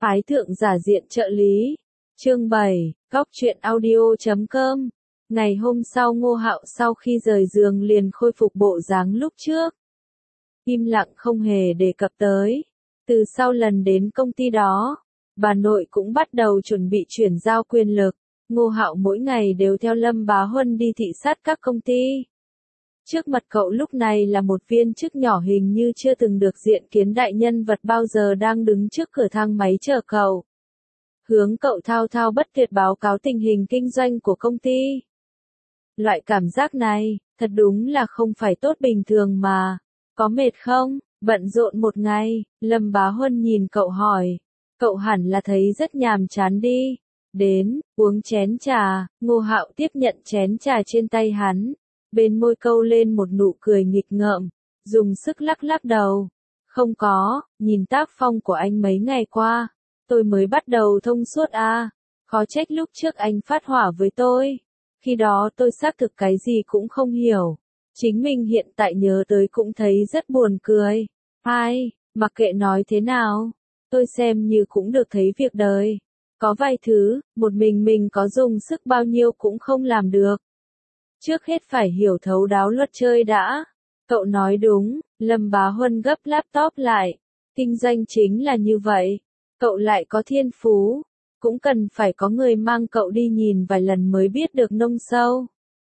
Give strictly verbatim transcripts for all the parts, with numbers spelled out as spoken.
Phái thượng giả diện trợ lý. Chương bảy, góc truyện audio chấm com. Ngày hôm sau Ngô Hạo sau khi rời giường liền khôi phục bộ dáng lúc trước. Im lặng không hề đề cập tới. Từ sau lần đến công ty đó, bà nội cũng bắt đầu chuẩn bị chuyển giao quyền lực. Ngô Hạo mỗi ngày đều theo Lâm Bá Huân đi thị sát các công ty. Trước mặt cậu lúc này là một viên chức nhỏ hình như chưa từng được diện kiến đại nhân vật bao giờ đang đứng trước cửa thang máy chờ cậu. Hướng cậu thao thao bất tuyệt báo cáo tình hình kinh doanh của công ty. Loại cảm giác này, thật đúng là không phải tốt bình thường mà. Có mệt không? Bận rộn một ngày, Lâm Bá Huân nhìn cậu hỏi. Cậu hẳn là thấy rất nhàm chán đi. Đến, uống chén trà. Ngô Hạo tiếp nhận chén trà trên tay hắn. Bên môi câu lên một nụ cười nghịch ngợm, dùng sức lắc lắc đầu. Không có, nhìn tác phong của anh mấy ngày qua, tôi mới bắt đầu thông suốt à. Khó trách lúc trước anh phát hỏa với tôi. Khi đó tôi xác thực cái gì cũng không hiểu. Chính mình hiện tại nhớ tới cũng thấy rất buồn cười. Ai, mặc kệ nói thế nào, tôi xem như cũng được thấy việc đời. Có vài thứ, một mình mình có dùng sức bao nhiêu cũng không làm được. Trước hết phải hiểu thấu đáo luật chơi đã. Cậu nói đúng, Lâm Bá Huân gấp laptop lại. Kinh doanh chính là như vậy. Cậu lại có thiên phú. Cũng cần phải có người mang cậu đi nhìn vài lần mới biết được nông sâu.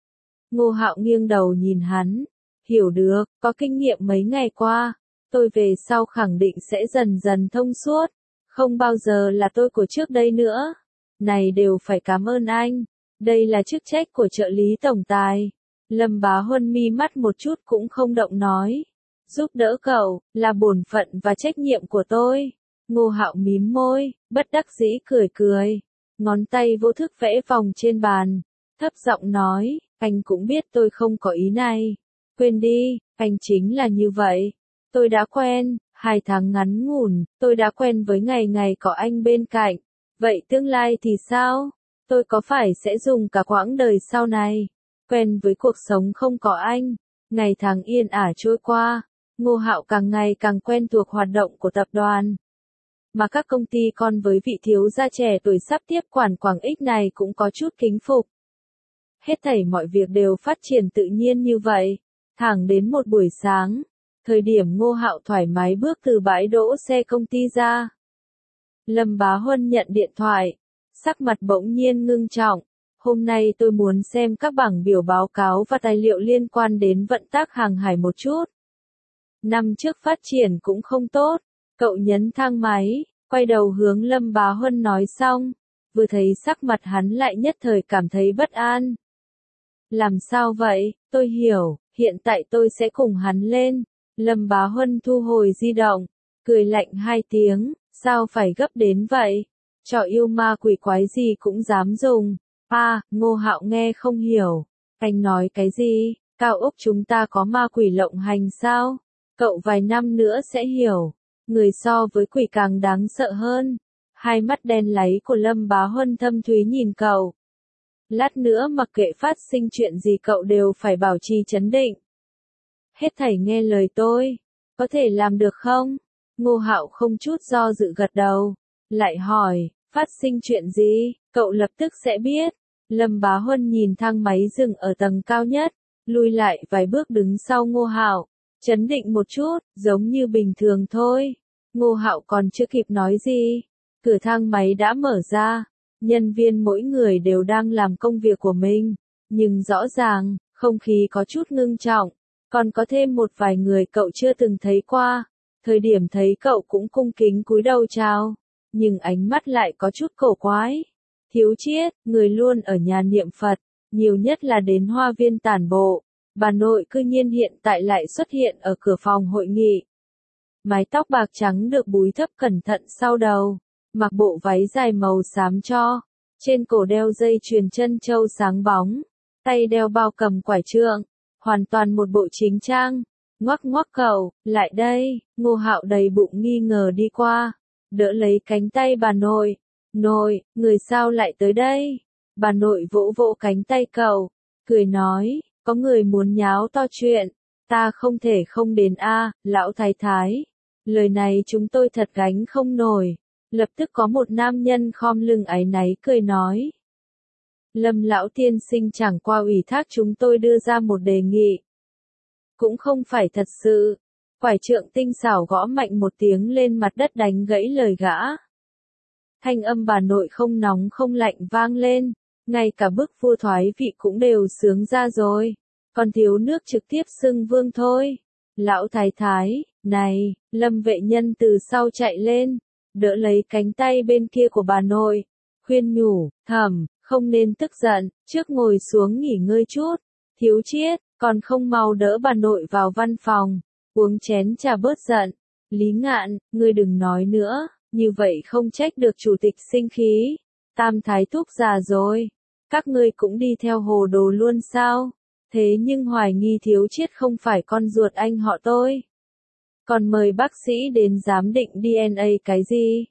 Ngô Hạo nghiêng đầu nhìn hắn. Hiểu được, có kinh nghiệm mấy ngày qua. Tôi về sau khẳng định sẽ dần dần thông suốt. Không bao giờ là tôi của trước đây nữa. Này đều phải cảm ơn anh. Đây là chức trách của trợ lý tổng tài. Lâm Bá Huân mi mắt một chút cũng không động nói. Giúp đỡ cậu, là bổn phận và trách nhiệm của tôi. Ngô Hạo mím môi, bất đắc dĩ cười cười. Ngón tay vô thức vẽ vòng trên bàn. Thấp giọng nói, anh cũng biết tôi không có ý này. Quên đi, anh chính là như vậy. Tôi đã quen, hai tháng ngắn ngủn, tôi đã quen với ngày ngày có anh bên cạnh. Vậy tương lai thì sao? Tôi có phải sẽ dùng cả quãng đời sau này, quen với cuộc sống không có anh. Ngày tháng yên ả trôi qua, Ngô Hạo càng ngày càng quen thuộc hoạt động của tập đoàn. Mà các công ty con với vị thiếu gia trẻ tuổi sắp tiếp quản Quảng Ích này cũng có chút kính phục. Hết thảy mọi việc đều phát triển tự nhiên như vậy. Thẳng đến một buổi sáng, thời điểm Ngô Hạo thoải mái bước từ bãi đỗ xe công ty ra. Lâm Bá Huân nhận điện thoại. Sắc mặt bỗng nhiên ngưng trọng. Hôm nay tôi muốn xem các bảng biểu báo cáo và tài liệu liên quan đến vận tác hàng hải một chút. Năm trước phát triển cũng không tốt. Cậu nhấn thang máy, quay đầu hướng Lâm Bá Huân nói xong. Vừa thấy sắc mặt hắn lại nhất thời cảm thấy bất an. Làm sao vậy? Tôi hiểu, hiện tại tôi sẽ cùng hắn lên. Lâm Bá Huân thu hồi di động, cười lạnh hai tiếng, sao phải gấp đến vậy? Trò yêu ma quỷ quái gì cũng dám dùng. À, Ngô Hạo nghe không hiểu. Anh nói cái gì? Cao ốc chúng ta có ma quỷ lộng hành sao? Cậu vài năm nữa sẽ hiểu. Người so với quỷ càng đáng sợ hơn. Hai mắt đen láy của Lâm Bá Huân thâm thúy nhìn cậu. Lát nữa mặc kệ phát sinh chuyện gì cậu đều phải bảo trì trấn định. Hết thảy nghe lời tôi. Có thể làm được không? Ngô Hạo không chút do dự gật đầu. Lại hỏi, phát sinh chuyện gì, cậu lập tức sẽ biết. Lâm Bá Huân nhìn thang máy dừng ở tầng cao nhất, lùi lại vài bước đứng sau Ngô Hạo, chấn định một chút, giống như bình thường thôi. Ngô Hạo còn chưa kịp nói gì, cửa thang máy đã mở ra, nhân viên mỗi người đều đang làm công việc của mình, nhưng rõ ràng, không khí có chút ngưng trọng, còn có thêm một vài người cậu chưa từng thấy qua. Thời điểm thấy cậu cũng cung kính cúi đầu chào. Nhưng ánh mắt lại có chút cổ quái. Thiếu Chiết, người luôn ở nhà niệm Phật, nhiều nhất là đến hoa viên tản bộ. Bà nội cư nhiên hiện tại lại xuất hiện ở cửa phòng hội nghị. Mái tóc bạc trắng được búi thấp cẩn thận sau đầu, mặc bộ váy dài màu xám cho, trên cổ đeo dây chuyền chân châu sáng bóng, tay đeo bao cầm quải trượng, hoàn toàn một bộ chính trang. Ngoắc ngoắc cậu, lại đây, Ngô Hạo đầy bụng nghi ngờ đi qua. Đỡ lấy cánh tay bà nội. Nội, người sao lại tới đây? Bà nội vỗ vỗ cánh tay cậu, cười nói, có người muốn nháo to chuyện. Ta không thể không đến a, lão thái thái. Lời này chúng tôi thật gánh không nổi. Lập tức có một nam nhân khom lưng áy náy cười nói. Lâm lão tiên sinh chẳng qua ủy thác chúng tôi đưa ra một đề nghị. Cũng không phải thật sự. Quải trượng tinh xảo gõ mạnh một tiếng lên mặt đất đánh gãy lời gã. Thanh âm bà nội không nóng không lạnh vang lên, ngay cả bức vua thoái vị cũng đều sướng ra rồi, còn thiếu nước trực tiếp xưng vương thôi. Lão thái thái, này, Lâm vệ nhân từ sau chạy lên, đỡ lấy cánh tay bên kia của bà nội, khuyên nhủ, thầm, không nên tức giận, trước ngồi xuống nghỉ ngơi chút, thiếu chiết, còn không mau đỡ bà nội vào văn phòng, uống chén trà bớt giận. Lý Ngạn, ngươi đừng nói nữa, như vậy không trách được chủ tịch sinh khí. Tam thái thúc già rồi, các ngươi cũng đi theo hồ đồ luôn sao? Thế nhưng hoài nghi thiếu chiết không phải con ruột anh họ tôi. Còn mời bác sĩ đến giám định đê en a cái gì?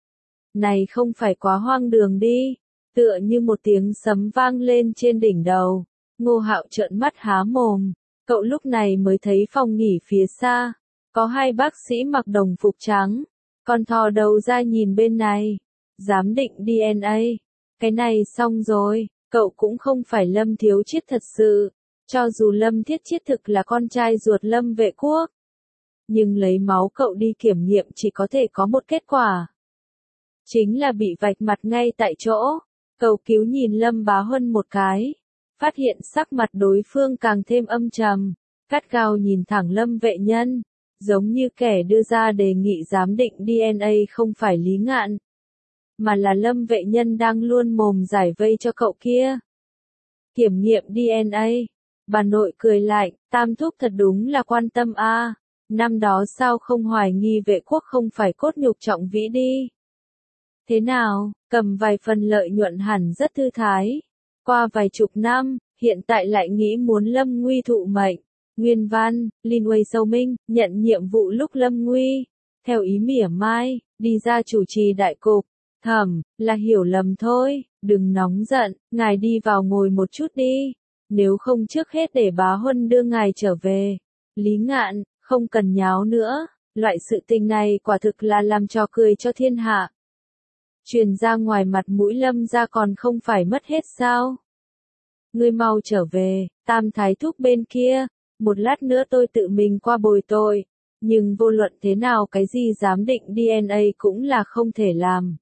Này không phải quá hoang đường đi, tựa như một tiếng sấm vang lên trên đỉnh đầu. Ngô Hạo trợn mắt há mồm, cậu lúc này mới thấy phòng nghỉ phía xa, có hai bác sĩ mặc đồng phục trắng, còn thò đầu ra nhìn bên này, giám định đê en a, cái này xong rồi, cậu cũng không phải Lâm thiếu chiết thật sự, cho dù Lâm thiết chiết thực là con trai ruột Lâm vệ quốc, nhưng lấy máu cậu đi kiểm nghiệm chỉ có thể có một kết quả, chính là bị vạch mặt ngay tại chỗ. Cầu cứu nhìn Lâm Bá Huân một cái, phát hiện sắc mặt đối phương càng thêm âm trầm, gắt gao nhìn thẳng Lâm vệ nhân, giống như kẻ đưa ra đề nghị giám định đê en a không phải Lý Ngạn, mà là Lâm vệ nhân đang luôn mồm giải vây cho cậu kia. Kiểm nghiệm đê en a, bà nội cười lạnh, Tam thúc thật đúng là quan tâm a, à. Năm đó sao không hoài nghi vệ quốc không phải cốt nhục trọng vĩ đi. Thế nào, cầm vài phần lợi nhuận hẳn rất thư thái. Qua vài chục năm, hiện tại lại nghĩ muốn Lâm Nguy thụ mệnh. Nguyên văn, Lin Wei Sâu Minh, nhận nhiệm vụ lúc Lâm Nguy, theo ý mỉa mai, đi ra chủ trì đại cục. Thầm, là hiểu lầm thôi, đừng nóng giận, ngài đi vào ngồi một chút đi. Nếu không trước hết để bá Huân đưa ngài trở về. Lý Ngạn, không cần nháo nữa, loại sự tình này quả thực là làm trò cười cho thiên hạ. Truyền ra ngoài mặt mũi Lâm ra còn không phải mất hết sao? Ngươi mau trở về, Tam thái thúc bên kia, một lát nữa tôi tự mình qua bồi tội, nhưng vô luận thế nào cái gì giám định đê en a cũng là không thể làm.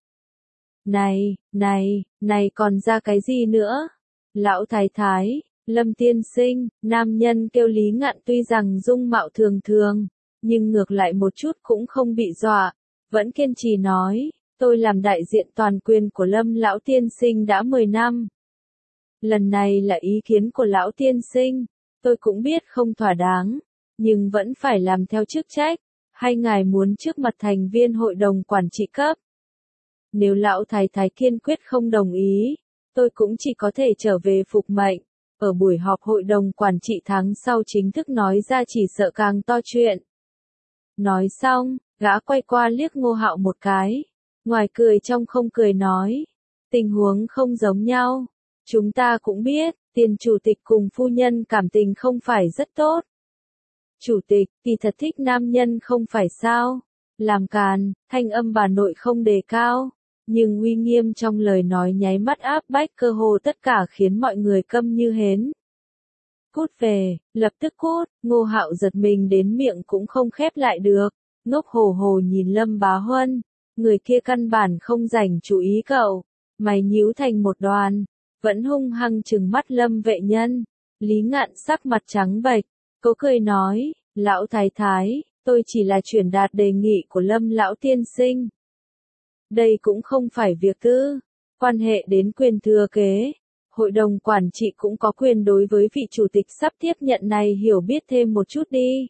Này, này, này còn ra cái gì nữa? Lão thái thái, Lâm tiên sinh, nam nhân kêu Lý Ngạn tuy rằng dung mạo thường thường, nhưng ngược lại một chút cũng không bị dọa, vẫn kiên trì nói. Tôi làm đại diện toàn quyền của Lâm lão tiên sinh đã mười năm. Lần này là ý kiến của lão tiên sinh, tôi cũng biết không thỏa đáng, nhưng vẫn phải làm theo chức trách, hay ngài muốn trước mặt thành viên hội đồng quản trị cấp. Nếu lão thái thái kiên quyết không đồng ý, tôi cũng chỉ có thể trở về phục mệnh, ở buổi họp hội đồng quản trị tháng sau chính thức nói ra chỉ sợ càng to chuyện. Nói xong, gã quay qua liếc Ngô Hạo một cái. Ngoài cười trong không cười nói, tình huống không giống nhau, chúng ta cũng biết, tiền chủ tịch cùng phu nhân cảm tình không phải rất tốt. Chủ tịch, kỳ thật thích nam nhân không phải sao, làm càn, thanh âm bà nội không đề cao, nhưng uy nghiêm trong lời nói nháy mắt áp bách cơ hồ tất cả khiến mọi người câm như hến. Cút về, lập tức cút, Ngô Hạo giật mình đến miệng cũng không khép lại được, ngốc hồ hồ nhìn Lâm Bá Huân. Người kia căn bản không dành chú ý cậu, mày nhíu thành một đoàn, vẫn hung hăng trừng mắt Lâm vệ nhân. Lý Ngạn sắc mặt trắng bệch, cố cười nói, lão thái thái, tôi chỉ là chuyển đạt đề nghị của Lâm lão tiên sinh. Đây cũng không phải việc tư, quan hệ đến quyền thừa kế, hội đồng quản trị cũng có quyền đối với vị chủ tịch sắp tiếp nhận này hiểu biết thêm một chút đi.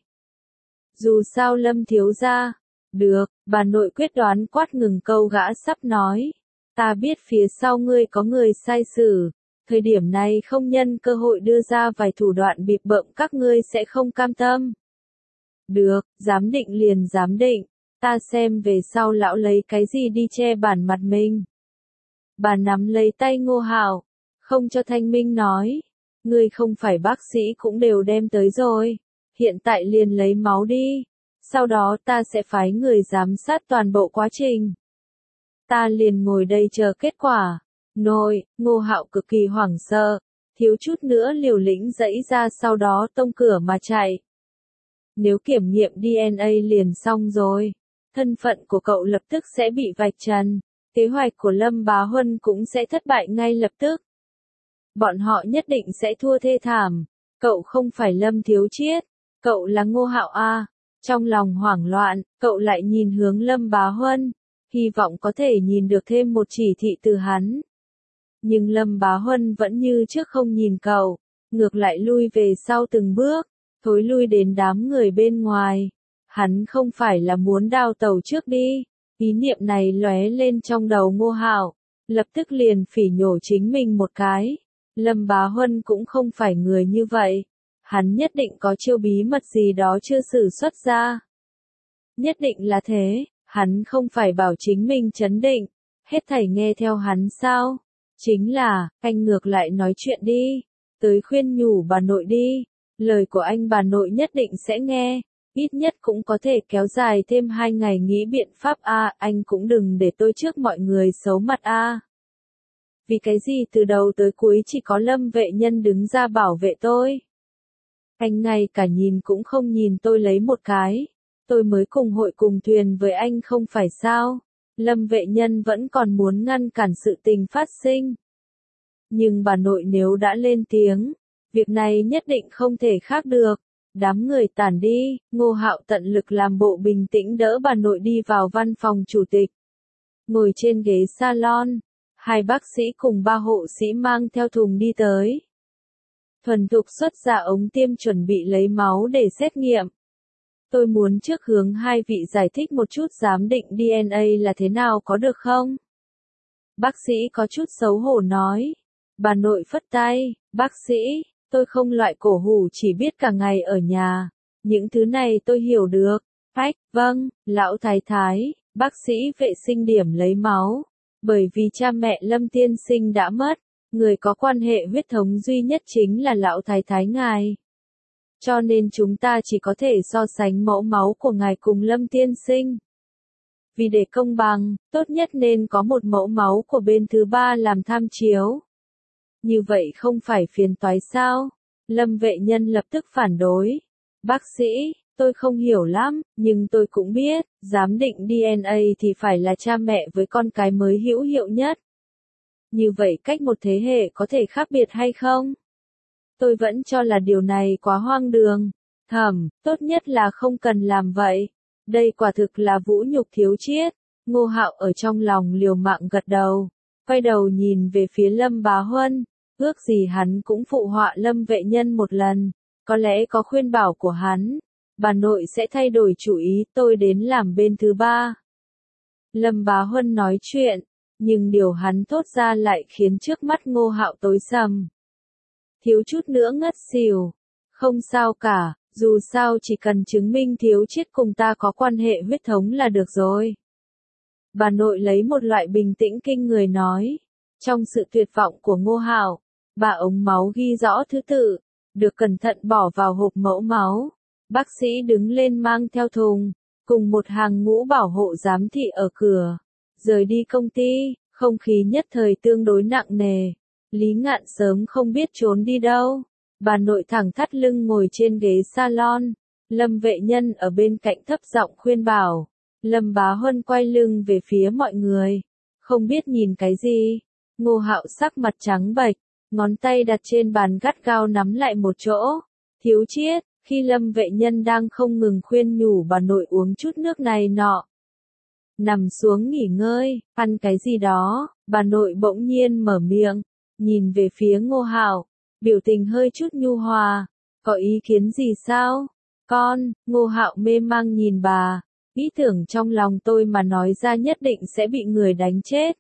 Dù sao Lâm thiếu gia. Được, bà nội quyết đoán quát ngừng câu gã sắp nói. Ta biết phía sau ngươi có người sai xử, thời điểm này không nhân cơ hội đưa ra vài thủ đoạn bịp bợm các ngươi sẽ không cam tâm. Được, giám định liền giám định, ta xem về sau lão lấy cái gì đi che bản mặt mình. Bà nắm lấy tay Ngô Hạo, không cho thanh minh nói. Ngươi không phải bác sĩ cũng đều đem tới rồi, hiện tại liền lấy máu đi. Sau đó ta sẽ phái người giám sát toàn bộ quá trình. Ta liền ngồi đây chờ kết quả. Nội, Ngô Hạo cực kỳ hoảng sợ, thiếu chút nữa liều lĩnh giãy ra sau đó tông cửa mà chạy. Nếu kiểm nghiệm đê en a liền xong rồi, thân phận của cậu lập tức sẽ bị vạch trần, kế hoạch của Lâm Bá Huân cũng sẽ thất bại ngay lập tức. Bọn họ nhất định sẽ thua thê thảm, cậu không phải Lâm Thiếu Chiết, cậu là Ngô Hạo a. Trong lòng hoảng loạn, cậu lại nhìn hướng Lâm Bá Huân, hy vọng có thể nhìn được thêm một chỉ thị từ hắn. Nhưng Lâm Bá Huân vẫn như trước không nhìn cậu, ngược lại lui về sau từng bước, thối lui đến đám người bên ngoài. Hắn không phải là muốn đào tẩu trước đi, ý niệm này lóe lên trong đầu Ngô Hạo, lập tức liền phỉ nhổ chính mình một cái. Lâm Bá Huân cũng không phải người như vậy, hắn nhất định có chiêu bí mật gì đó chưa sử xuất ra. Nhất định là thế, hắn không phải bảo chính mình trấn định, hết thảy nghe theo hắn sao? Chính là, anh ngược lại nói chuyện đi, tới khuyên nhủ bà nội đi, lời của anh bà nội nhất định sẽ nghe, ít nhất cũng có thể kéo dài thêm hai ngày nghĩ biện pháp a, anh cũng đừng để tôi trước mọi người xấu mặt a. Vì cái gì từ đầu tới cuối chỉ có Lâm vệ nhân đứng ra bảo vệ tôi? Anh ngay cả nhìn cũng không nhìn tôi lấy một cái, tôi mới cùng hội cùng thuyền với anh không phải sao? Lâm vệ nhân vẫn còn muốn ngăn cản sự tình phát sinh. Nhưng bà nội nếu đã lên tiếng, việc này nhất định không thể khác được. Đám người tản đi, Ngô Hạo tận lực làm bộ bình tĩnh đỡ bà nội đi vào văn phòng chủ tịch. Ngồi trên ghế salon, hai bác sĩ cùng ba hộ sĩ mang theo thùng đi tới. Thuần thục xuất ra ống tiêm chuẩn bị lấy máu để xét nghiệm. Tôi muốn trước hướng hai vị giải thích một chút giám định đê en a là thế nào có được không? Bác sĩ có chút xấu hổ nói. Bà nội phất tay, bác sĩ, tôi không loại cổ hủ chỉ biết cả ngày ở nhà. Những thứ này tôi hiểu được. Ách, vâng, lão thái thái, bác sĩ vệ sinh điểm lấy máu. Bởi vì cha mẹ Lâm tiên sinh đã mất, người có quan hệ huyết thống duy nhất chính là lão thái thái ngài. Cho nên chúng ta chỉ có thể so sánh mẫu máu của ngài cùng Lâm tiên sinh. Vì để công bằng, tốt nhất nên có một mẫu máu của bên thứ ba làm tham chiếu. Như vậy không phải phiền toái sao? Lâm vệ nhân lập tức phản đối. Bác sĩ, tôi không hiểu lắm, nhưng tôi cũng biết, giám định đê en a thì phải là cha mẹ với con cái mới hữu hiệu nhất. Như vậy cách một thế hệ có thể khác biệt hay không? Tôi vẫn cho là điều này quá hoang đường. Thầm, tốt nhất là không cần làm vậy. Đây quả thực là vũ nhục Thiếu Chiết. Ngô Hạo ở trong lòng liều mạng gật đầu, quay đầu nhìn về phía Lâm Bá Huân, ước gì hắn cũng phụ họa Lâm vệ nhân một lần, có lẽ có khuyên bảo của hắn, bà nội sẽ thay đổi chủ ý, tôi đến làm bên thứ ba. Lâm Bá Huân nói chuyện, nhưng điều hắn thốt ra lại khiến trước mắt Ngô Hạo tối sầm. Thiếu chút nữa ngất xỉu. Không sao cả, dù sao chỉ cần chứng minh Thiếu Chiết cùng ta có quan hệ huyết thống là được rồi. Bà nội lấy một loại bình tĩnh kinh người nói. Trong sự tuyệt vọng của Ngô Hạo, bà ống máu ghi rõ thứ tự, được cẩn thận bỏ vào hộp mẫu máu. Bác sĩ đứng lên mang theo thùng, cùng một hàng ngũ bảo hộ giám thị ở cửa. Rời đi công ty, không khí nhất thời tương đối nặng nề. Lý Ngạn sớm không biết trốn đi đâu. Bà nội thẳng thắt lưng ngồi trên ghế salon. Lâm vệ nhân ở bên cạnh thấp giọng khuyên bảo. Lâm Bá Huân quay lưng về phía mọi người. Không biết nhìn cái gì. Ngô Hạo sắc mặt trắng bệch, ngón tay đặt trên bàn gắt gao nắm lại một chỗ. Thiếu Chiết, khi Lâm vệ nhân đang không ngừng khuyên nhủ bà nội uống chút nước này nọ. Nằm xuống nghỉ ngơi, ăn cái gì đó, bà nội bỗng nhiên mở miệng, nhìn về phía Ngô Hạo, biểu tình hơi chút nhu hòa. Có ý kiến gì sao? Con, Ngô Hạo mê mang nhìn bà. Ý tưởng trong lòng tôi mà nói ra nhất định sẽ bị người đánh chết.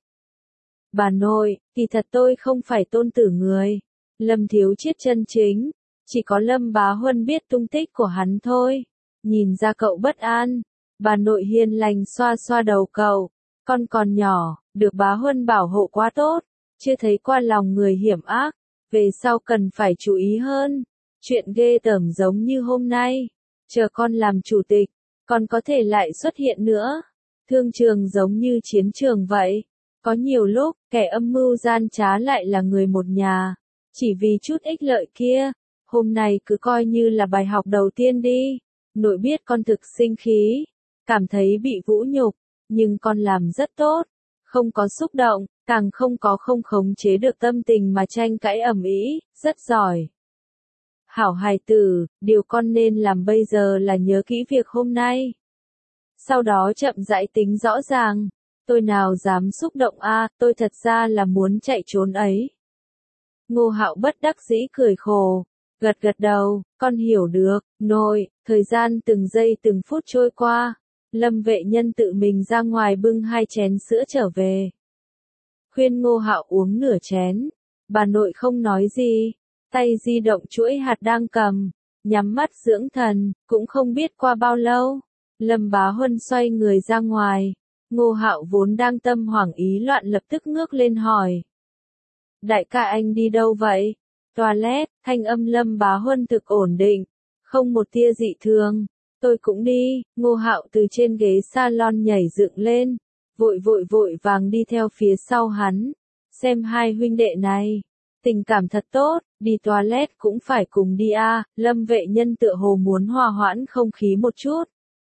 Bà nội, kỳ thật tôi không phải tôn tử người. Lâm Thiếu Chiết chân chính. Chỉ có Lâm Bá Huân biết tung tích của hắn thôi. Nhìn ra cậu bất an. Bà nội hiền lành xoa xoa đầu cậu. Con còn nhỏ, được Bá Huân bảo hộ quá tốt. Chưa thấy qua lòng người hiểm ác. Về sau cần phải chú ý hơn. Chuyện ghê tởm giống như hôm nay. Chờ con làm chủ tịch, con có thể lại xuất hiện nữa. Thương trường giống như chiến trường vậy. Có nhiều lúc, kẻ âm mưu gian trá lại là người một nhà. Chỉ vì chút ích lợi kia. Hôm nay cứ coi như là bài học đầu tiên đi. Nội biết con thực sinh khí. Cảm thấy bị vũ nhục. Nhưng con làm rất tốt. Không có xúc động, càng không có không khống chế được tâm tình mà tranh cãi ầm ĩ, rất giỏi. Hảo hài tử, điều con nên làm bây giờ là nhớ kỹ việc hôm nay. Sau đó chậm rãi tính rõ ràng. Tôi nào dám xúc động a, à, tôi thật ra là muốn chạy trốn ấy. Ngô Hạo bất đắc dĩ cười khổ, gật gật đầu, con hiểu được, nội, thời gian từng giây từng phút trôi qua. Lâm Vệ Nhân tự mình ra ngoài bưng hai chén sữa trở về. Khuyên Ngô Hạo uống nửa chén. Bà nội không nói gì, tay di động chuỗi hạt đang cầm, nhắm mắt dưỡng thần, cũng không biết qua bao lâu. Lâm Bá Huân xoay người ra ngoài. Ngô Hạo vốn đang tâm hoảng ý loạn lập tức ngước lên hỏi. Đại ca anh đi đâu vậy? Toilet, thanh âm Lâm Bá Huân thực ổn định, không một tia dị thường. Tôi cũng đi. Ngô Hạo từ trên ghế salon nhảy dựng lên, vội vội vội vàng đi theo phía sau hắn. Xem hai huynh đệ này, tình cảm thật tốt, đi toilet cũng phải cùng đi a. À. Lâm Vệ Nhân tựa hồ muốn hòa hoãn không khí một chút.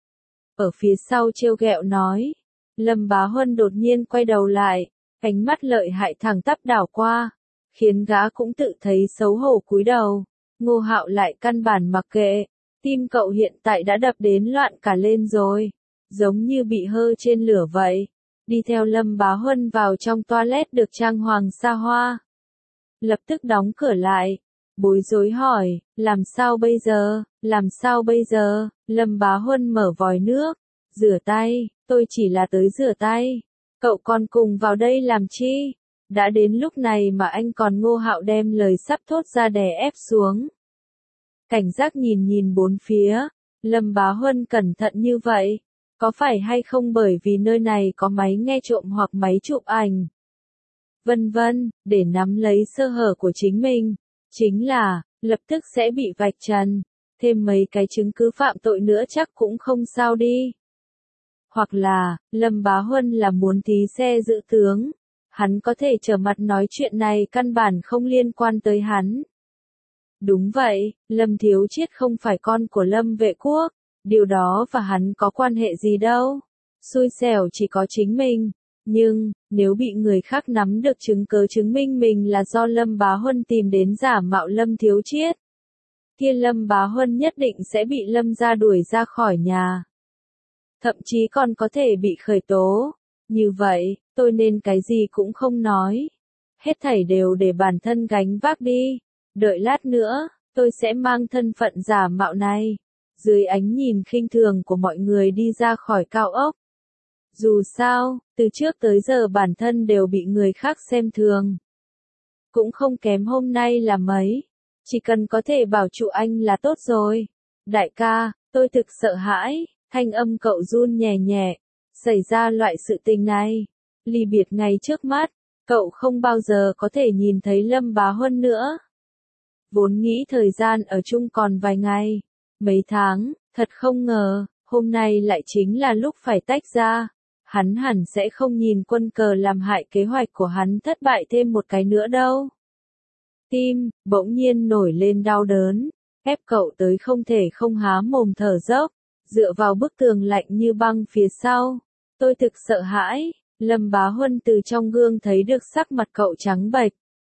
Ở phía sau trêu ghẹo nói. Lâm Bá Huân đột nhiên quay đầu lại, ánh mắt lợi hại thẳng tắp đảo qua, khiến gã cũng tự thấy xấu hổ cúi đầu. Ngô Hạo lại căn bản mặc kệ. Tim cậu hiện tại đã đập đến loạn cả lên rồi, giống như bị hơ trên lửa vậy. Đi theo Lâm Bá Huân vào trong toilet được trang hoàng xa hoa. Lập tức đóng cửa lại, bối rối hỏi, làm sao bây giờ, làm sao bây giờ? Lâm Bá Huân mở vòi nước, rửa tay, tôi chỉ là tới rửa tay. Cậu còn cùng vào đây làm chi? Đã đến lúc này mà anh còn. Ngô Hạo đem lời sắp thốt ra đè ép xuống. Cảnh giác nhìn nhìn bốn phía, Lâm Bá Huân cẩn thận như vậy, có phải hay không bởi vì nơi này có máy nghe trộm hoặc máy chụp ảnh, vân vân, để nắm lấy sơ hở của chính mình, chính là, lập tức sẽ bị vạch trần, thêm mấy cái chứng cứ phạm tội nữa chắc cũng không sao đi. Hoặc là, Lâm Bá Huân là muốn tí xe giữ tướng, hắn có thể trở mặt nói chuyện này căn bản không liên quan tới hắn. Đúng vậy, Lâm Thiếu Chiết không phải con của Lâm Vệ Quốc, điều đó và hắn có quan hệ gì đâu. Xui xẻo chỉ có chính mình, nhưng, nếu bị người khác nắm được chứng cớ chứng minh mình là do Lâm Bá Huân tìm đến giả mạo Lâm Thiếu Chiết, kia Lâm Bá Huân nhất định sẽ bị Lâm gia đuổi ra khỏi nhà. Thậm chí còn có thể bị khởi tố. Như vậy, tôi nên cái gì cũng không nói. Hết thảy đều để bản thân gánh vác đi. Đợi lát nữa, tôi sẽ mang thân phận giả mạo này, dưới ánh nhìn khinh thường của mọi người đi ra khỏi cao ốc. Dù sao, từ trước tới giờ bản thân đều bị người khác xem thường. Cũng không kém hôm nay là mấy. Chỉ cần có thể bảo trụ anh là tốt rồi. Đại ca, tôi thực sợ hãi. Thanh âm cậu run nhẹ nhẹ. Xảy ra loại sự tình này. Ly biệt ngay trước mắt. Cậu không bao giờ có thể nhìn thấy Lâm Bá Huân nữa. Vốn nghĩ thời gian ở chung còn vài ngày, mấy tháng, thật không ngờ, hôm nay lại chính là lúc phải tách ra. Hắn hẳn sẽ không nhìn quân cờ làm hại kế hoạch của hắn thất bại thêm một cái nữa đâu. Tim, bỗng nhiên nổi lên đau đớn, ép cậu tới không thể không há mồm thở dốc, dựa vào bức tường lạnh như băng phía sau. Tôi thực sợ hãi, Lâm Bá Huân từ trong gương thấy được sắc mặt cậu trắng bệch.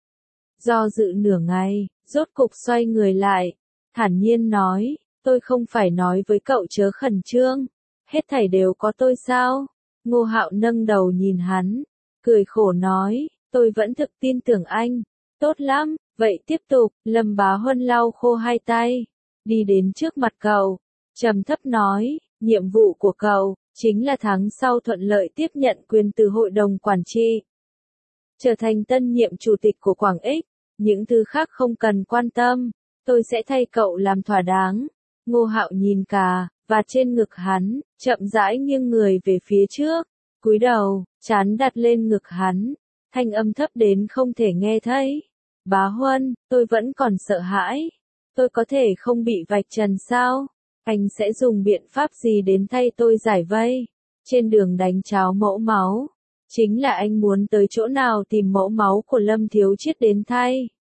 Do dự nửa ngày, rốt cục xoay người lại, thản nhiên nói, tôi không phải nói với cậu chớ khẩn trương, hết thảy đều có tôi sao? Ngô Hạo nâng đầu nhìn hắn, cười khổ nói, tôi vẫn thực tin tưởng anh, tốt lắm, vậy tiếp tục. Lâm Bá Huân lau khô hai tay, đi đến trước mặt cậu, trầm thấp nói, nhiệm vụ của cậu, chính là tháng sau thuận lợi tiếp nhận quyền từ hội đồng quản trị, trở thành tân nhiệm chủ tịch của Quảng Ích. Những thứ khác không cần quan tâm, tôi sẽ thay cậu làm thỏa đáng. Ngô Hạo nhìn cả, và trên ngực hắn, chậm rãi nghiêng người về phía trước, cúi đầu, trán đặt lên ngực hắn, thanh âm thấp đến không thể nghe thấy. Bá Huân, tôi vẫn còn sợ hãi. Tôi có thể không bị vạch trần sao? Anh sẽ dùng biện pháp gì đến thay tôi giải vây? trên đường đánh cháo mẫu máu. Chính là anh muốn tới chỗ nào tìm mẫu máu của Lâm Thiếu Chiết đến thay.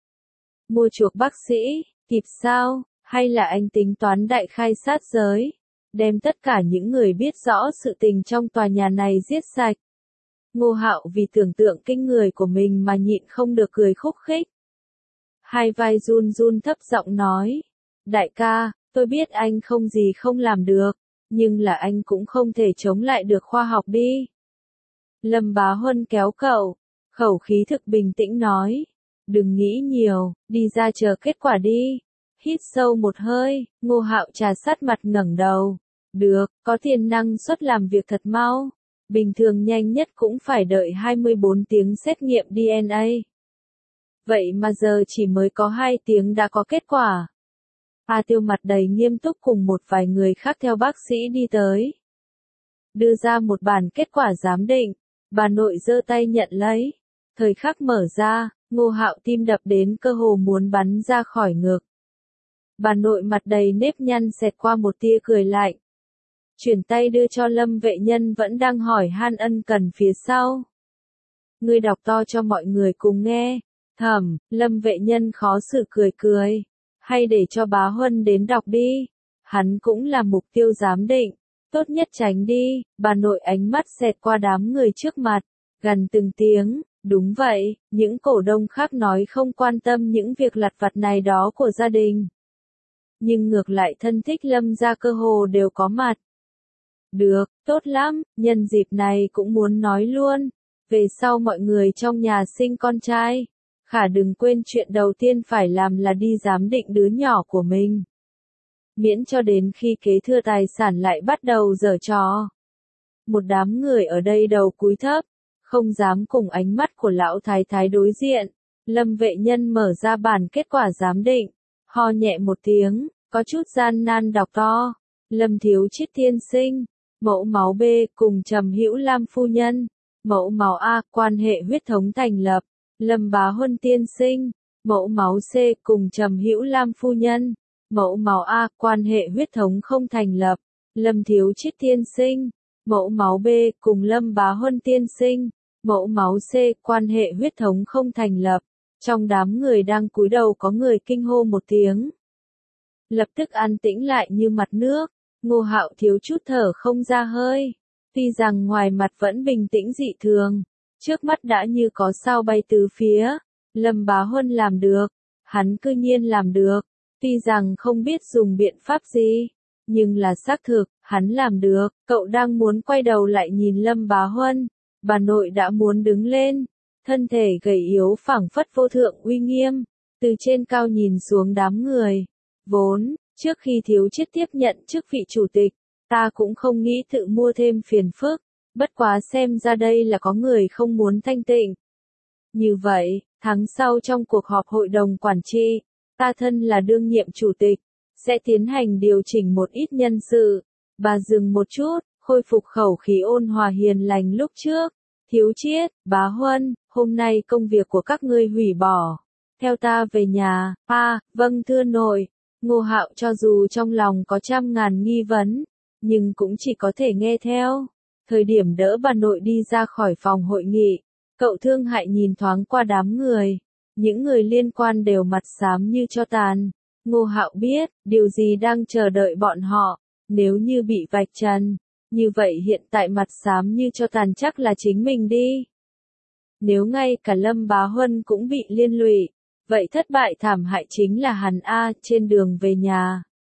Mua chuộc bác sĩ, kịp sao, hay là anh tính toán đại khai sát giới, đem tất cả những người biết rõ sự tình trong tòa nhà này giết sạch. Ngô Hạo vì tưởng tượng kinh người của mình mà nhịn không được cười khúc khích. Hai vai run run thấp giọng nói, đại ca, tôi biết anh không gì không làm được, nhưng là anh cũng không thể chống lại được khoa học đi. Lâm Bá Huân kéo cậu, khẩu khí thực bình tĩnh nói, đừng nghĩ nhiều, đi ra chờ kết quả đi. Hít sâu một hơi, Ngô Hạo trà sát mặt ngẩng đầu. Được, có tiền năng suất làm việc thật mau. Bình thường nhanh nhất cũng phải đợi hai mươi bốn tiếng xét nghiệm đê en a. Vậy mà giờ chỉ mới có hai tiếng đã có kết quả. A Tiêu mặt đầy nghiêm túc cùng một vài người khác theo bác sĩ đi tới. Đưa ra một bản kết quả giám định, bà nội giơ tay nhận lấy. Thời khắc mở ra, Ngô Hạo tim đập đến cơ hồ muốn bắn ra khỏi ngực. Bà nội mặt đầy nếp nhăn xẹt qua một tia cười lạnh. Chuyển tay đưa cho Lâm Vệ Nhân vẫn đang hỏi han ân cần phía sau. Ngươi đọc to cho mọi người cùng nghe. Thầm, Lâm Vệ Nhân khó xử cười cười. Hay để cho bá Huân đến đọc đi. Hắn cũng là mục tiêu giám định. Tốt nhất tránh đi. Bà nội ánh mắt xẹt qua đám người trước mặt. Gần từng tiếng. Đúng vậy, những cổ đông khác nói không quan tâm những việc lặt vặt này đó của gia đình. Nhưng ngược lại thân thích Lâm gia cơ hồ đều có mặt. Được, tốt lắm, nhân dịp này cũng muốn nói luôn. Về sau mọi người trong nhà sinh con trai. Khả đừng quên chuyện đầu tiên phải làm là đi giám định đứa nhỏ của mình. Miễn cho đến khi kế thừa tài sản lại bắt đầu giở trò. Một đám người ở đây đầu cúi thấp. Không dám cùng ánh mắt của lão thái thái đối diện. Lâm Vệ Nhân mở ra bản kết quả giám định. Ho nhẹ một tiếng, có chút gian nan đọc to. Lâm Thiếu Chiết tiên sinh. Mẫu máu B cùng Trầm Hữu Lam phu nhân. Mẫu máu A quan hệ huyết thống thành lập. Lâm Bá Huân tiên sinh. Mẫu máu C cùng Trầm Hữu Lam phu nhân. Mẫu máu A quan hệ huyết thống không thành lập. Lâm Thiếu Chiết tiên sinh. Mẫu máu B cùng Lâm Bá Huân tiên sinh. Mẫu máu C quan hệ huyết thống không thành lập. Trong đám người đang cúi đầu có người kinh hô một tiếng. Lập tức an tĩnh lại như mặt nước. Ngô Hạo thiếu chút thở không ra hơi. Tuy rằng ngoài mặt vẫn bình tĩnh dị thường. Trước mắt đã như có sao bay tứ phía. Lâm Bá Huân làm được. Hắn cư nhiên làm được. Tuy rằng không biết dùng biện pháp gì. Nhưng là xác thực, hắn làm được. Cậu đang muốn quay đầu lại nhìn Lâm Bá Huân. Bà nội đã muốn đứng lên. Thân thể gầy yếu phảng phất vô thượng uy nghiêm. Từ trên cao nhìn xuống đám người. Vốn, trước khi Thiếu Chiết tiếp nhận chức vị chủ tịch, ta cũng không nghĩ tự mua thêm phiền phức. Bất quá xem ra đây là có người không muốn thanh tịnh. Như vậy, tháng sau trong cuộc họp hội đồng quản trị, ta thân là đương nhiệm chủ tịch, sẽ tiến hành điều chỉnh một ít nhân sự. Bà dừng một chút, khôi phục khẩu khí ôn hòa hiền lành lúc trước. Thiếu Chiết, Bá Huân, hôm nay công việc của các ngươi hủy bỏ. Theo ta về nhà. À, vâng thưa nội. Ngô Hạo cho dù trong lòng có trăm ngàn nghi vấn, nhưng cũng chỉ có thể nghe theo. Thời điểm đỡ bà nội đi ra khỏi phòng hội nghị, cậu thương hại nhìn thoáng qua đám người. Những người liên quan đều mặt xám như tro tàn. Ngô Hạo biết, điều gì đang chờ đợi bọn họ. Nếu như bị vạch trần, như vậy hiện tại mặt xám như tro tàn chắc là chính mình đi. Nếu ngay cả Lâm Bá Huân cũng bị liên lụy, vậy thất bại thảm hại chính là hắn A. Trên đường về nhà.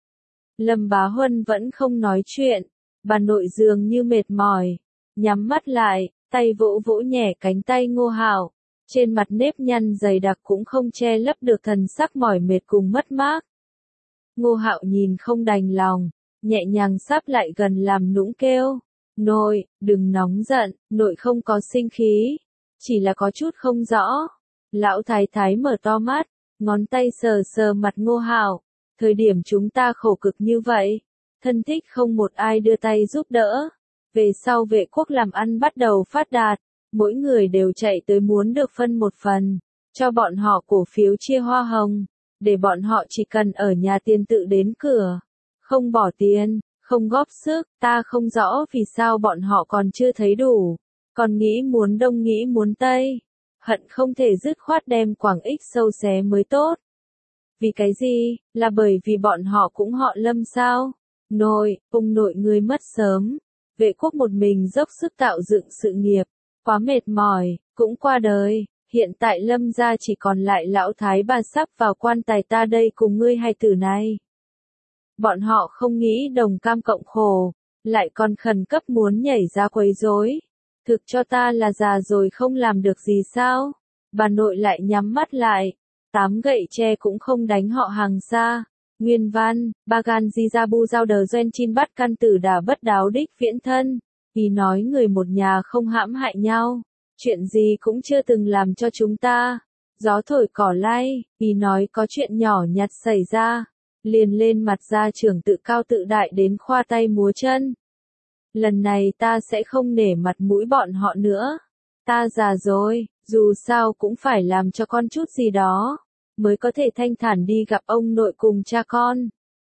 Lâm Bá Huân vẫn không nói chuyện. Bà nội dường như mệt mỏi. Nhắm mắt lại, tay vỗ vỗ nhẹ cánh tay Ngô Hạo. Trên mặt nếp nhăn dày đặc cũng không che lấp được thần sắc mỏi mệt cùng mất mát. Ngô Hạo nhìn không đành lòng, nhẹ nhàng sáp lại gần làm nũng kêu. Nội, đừng nóng giận, nội không có sinh khí. Chỉ là có chút không rõ. Lão thái thái mở to mắt, ngón tay sờ sờ mặt Ngô Hạo. Thời điểm chúng ta khổ cực như vậy, thân thích không một ai đưa tay giúp đỡ. Về sau Vệ Quốc làm ăn bắt đầu phát đạt, mỗi người đều chạy tới muốn được phân một phần, cho bọn họ cổ phiếu chia hoa hồng, để bọn họ chỉ cần ở nhà tiền tự đến cửa, không bỏ tiền, không góp sức, ta không rõ vì sao bọn họ còn chưa thấy đủ, còn nghĩ muốn đông nghĩ muốn tây, hận không thể dứt khoát đem Quảng Ích sâu xé mới tốt. Vì cái gì, là bởi vì bọn họ cũng họ Lâm sao? Nội, ông nội ngươi mất sớm, vệ quốc một mình dốc sức tạo dựng sự nghiệp, quá mệt mỏi, cũng qua đời, hiện tại Lâm gia chỉ còn lại lão thái bà sắp vào quan tài ta đây cùng ngươi hai tử này. Bọn họ không nghĩ đồng cam cộng khổ, lại còn khẩn cấp muốn nhảy ra quấy rối. Thực cho ta là già rồi không làm được gì sao? Bà nội lại nhắm mắt lại, tám gậy tre cũng không đánh họ hàng xa. Nguyên văn, Bagan Jijabu giao đờ doen chin bắt căn tử đà bất đáo đích viễn thân, vì nói người một nhà không hãm hại nhau, chuyện gì cũng chưa từng làm cho chúng ta. Gió thổi cỏ lay, vì nói có chuyện nhỏ nhặt xảy ra, liền lên mặt ra trưởng tự cao tự đại đến khoa tay múa chân. Lần này ta sẽ không nể mặt mũi bọn họ nữa. Ta già rồi, dù sao cũng phải làm cho con chút gì đó, mới có thể thanh thản đi gặp ông nội cùng cha con.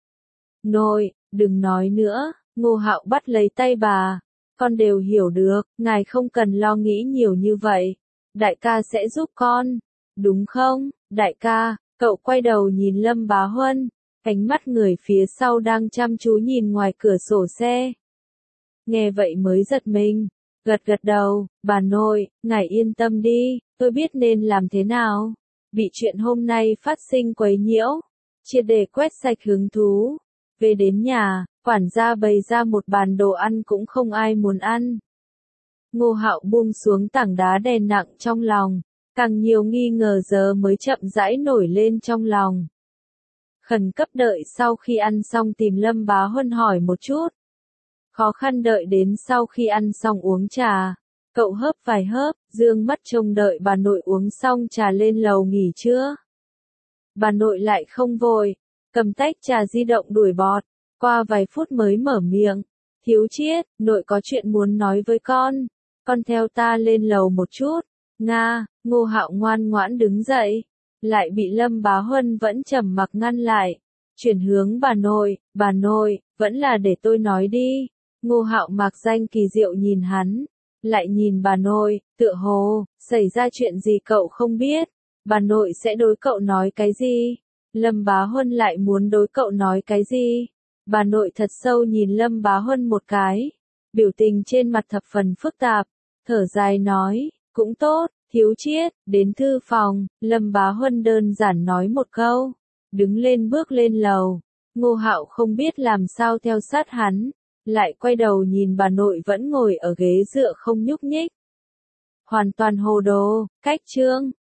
Nội, đừng nói nữa, Ngô Hạo bắt lấy tay bà. Con đều hiểu được, ngài không cần lo nghĩ nhiều như vậy. Đại ca sẽ giúp con, đúng không, đại ca? Cậu quay đầu nhìn Lâm Bá Huân, ánh mắt người phía sau đang chăm chú nhìn ngoài cửa sổ xe. Nghe vậy mới giật mình, gật gật đầu, bà nội, ngài yên tâm đi, tôi biết nên làm thế nào. Bị chuyện hôm nay phát sinh quấy nhiễu, triệt để quét sạch hứng thú. Về đến nhà, quản gia bày ra một bàn đồ ăn cũng không ai muốn ăn. Ngô Hạo buông xuống tảng đá đè nặng trong lòng, càng nhiều nghi ngờ giờ mới chậm rãi nổi lên trong lòng. Khẩn cấp đợi sau khi ăn xong tìm Lâm Bá Huân hỏi một chút. Khó khăn đợi đến sau khi ăn xong uống trà. Cậu hớp vài hớp, dương mắt trông đợi bà nội uống xong trà lên lầu nghỉ trưa. Bà nội lại không vội, cầm tách trà di động đuổi bọt, qua vài phút mới mở miệng. Thiếu Chiết, nội có chuyện muốn nói với con, con theo ta lên lầu một chút. Nga, Ngô Hạo ngoan ngoãn đứng dậy, lại bị Lâm Bá Huân vẫn trầm mặc ngăn lại. Chuyển hướng bà nội, bà nội, vẫn là để tôi nói đi. Ngô Hạo mạc danh kỳ diệu nhìn hắn, lại nhìn bà nội, tựa hồ, xảy ra chuyện gì cậu không biết, bà nội sẽ đối cậu nói cái gì? Lâm Bá Huân lại muốn đối cậu nói cái gì? Bà nội thật sâu nhìn Lâm Bá Huân một cái, biểu tình trên mặt thập phần phức tạp, thở dài nói, cũng tốt, Thiếu Chiết, đến thư phòng, Lâm Bá Huân đơn giản nói một câu, đứng lên bước lên lầu. Ngô Hạo không biết làm sao theo sát hắn, lại quay đầu nhìn bà nội vẫn ngồi ở ghế dựa không nhúc nhích. Hoàn toàn hồ đồ, cách chương.